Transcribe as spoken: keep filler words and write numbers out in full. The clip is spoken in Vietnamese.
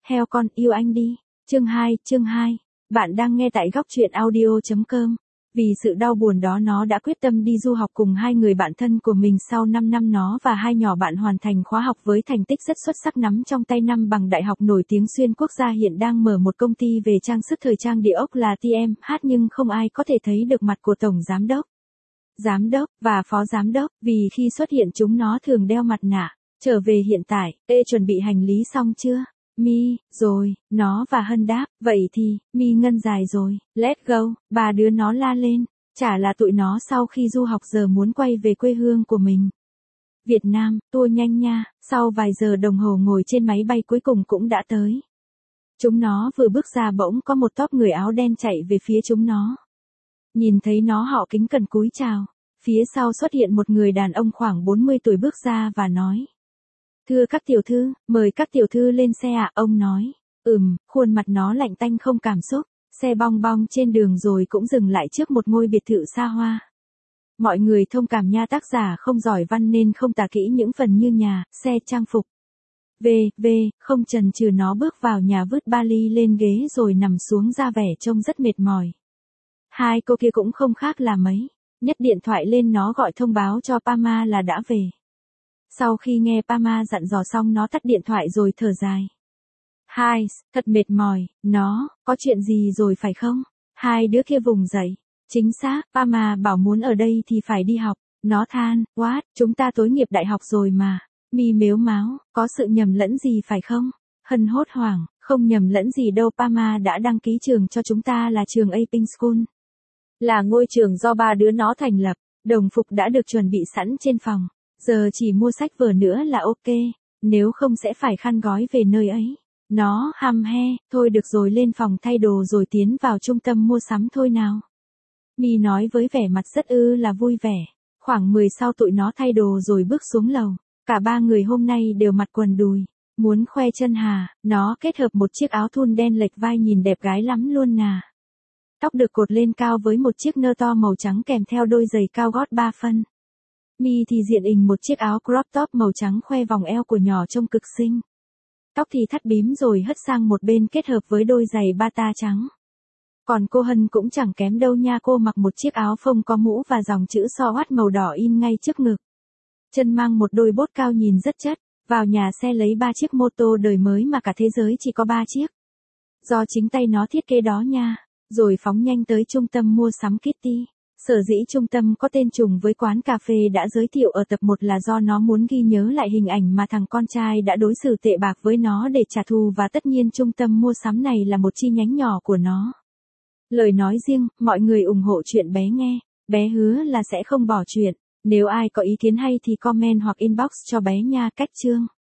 Heo con yêu anh đi. Chương hai, chương hai. Bạn đang nghe tại góc truyện audio chấm com. Vì sự đau buồn đó nó đã quyết tâm đi du học cùng hai người bạn thân của mình. Sau năm năm nó và hai nhỏ bạn hoàn thành khóa học với thành tích rất xuất sắc, nắm trong tay năm bằng đại học nổi tiếng xuyên quốc gia, hiện đang mở một công ty về trang sức thời trang địa ốc là tê em hát, nhưng không ai có thể thấy được mặt của tổng giám đốc, giám đốc và phó giám đốc, vì khi xuất hiện chúng nó thường đeo mặt nạ. Trở về hiện tại, ê chuẩn bị hành lý xong chưa? Mi, rồi, nó và Hân đáp, vậy thì, Mi Ngân dài rồi, let's go, ba đứa nó la lên, chả là tụi nó sau khi du học giờ muốn quay về quê hương của mình. Việt Nam, tour nhanh nha, sau vài giờ đồng hồ ngồi trên máy bay cuối cùng cũng đã tới. Chúng nó vừa bước ra bỗng có một tốp người áo đen chạy về phía chúng nó. Nhìn thấy nó họ kính cẩn cúi chào, phía sau xuất hiện một người đàn ông khoảng bốn mươi tuổi bước ra và nói. Thưa các tiểu thư, mời các tiểu thư lên xe ạ, ông nói. Ừm, khuôn mặt nó lạnh tanh không cảm xúc, xe bong bong trên đường rồi cũng dừng lại trước một ngôi biệt thự xa hoa. Mọi người thông cảm nha, tác giả không giỏi văn nên không tả kỹ những phần như nhà, xe, trang phục. Về, về, không chần chừ nó bước vào nhà, vứt vali lên ghế rồi nằm xuống, ra vẻ trông rất mệt mỏi. Hai cô kia cũng không khác là mấy, nhấc điện thoại lên nó gọi thông báo cho Pama là đã về. Sau khi nghe Pama dặn dò xong nó tắt điện thoại rồi thở dài. Hai, thật mệt mỏi, nó, có chuyện gì rồi phải không? Hai đứa kia vùng dậy. Chính xác, Pama bảo muốn ở đây thì phải đi học. Nó than, what, chúng ta tối nghiệp đại học rồi mà. Mi mếu máo, có sự nhầm lẫn gì phải không? Hân hốt hoảng, không nhầm lẫn gì đâu, Pama đã đăng ký trường cho chúng ta là trường Aping School. Là ngôi trường do ba đứa nó thành lập, đồng phục đã được chuẩn bị sẵn trên phòng. Giờ chỉ mua sách vở nữa là ok, nếu không sẽ phải khăn gói về nơi ấy. Nó hăm he, thôi được rồi, lên phòng thay đồ rồi tiến vào trung tâm mua sắm thôi nào. Mi nói với vẻ mặt rất ư là vui vẻ. Khoảng mười sau tụi nó thay đồ rồi bước xuống lầu. Cả ba người hôm nay đều mặc quần đùi. Muốn khoe chân hà, nó kết hợp một chiếc áo thun đen lệch vai nhìn đẹp gái lắm luôn nà. Tóc được cột lên cao với một chiếc nơ to màu trắng kèm theo đôi giày cao gót ba phân. Mi thì diện ình một chiếc áo crop top màu trắng khoe vòng eo của nhỏ trông cực xinh. Tóc thì thắt bím rồi hất sang một bên kết hợp với đôi giày bata trắng. Còn cô Hân cũng chẳng kém đâu nha, cô mặc một chiếc áo phông có mũ và dòng chữ so oát màu đỏ in ngay trước ngực. Chân mang một đôi bốt cao nhìn rất chất, vào nhà xe lấy ba chiếc mô tô đời mới mà cả thế giới chỉ có ba chiếc. Do chính tay nó thiết kế đó nha, rồi phóng nhanh tới trung tâm mua sắm Kitty. Sở dĩ trung tâm có tên trùng với quán cà phê đã giới thiệu ở tập một là do nó muốn ghi nhớ lại hình ảnh mà thằng con trai đã đối xử tệ bạc với nó để trả thù, và tất nhiên trung tâm mua sắm này là một chi nhánh nhỏ của nó. Lời nói riêng, mọi người ủng hộ chuyện bé nghe, bé hứa là sẽ không bỏ chuyện. Nếu ai có ý kiến hay thì comment hoặc inbox cho bé nha. Cách chương.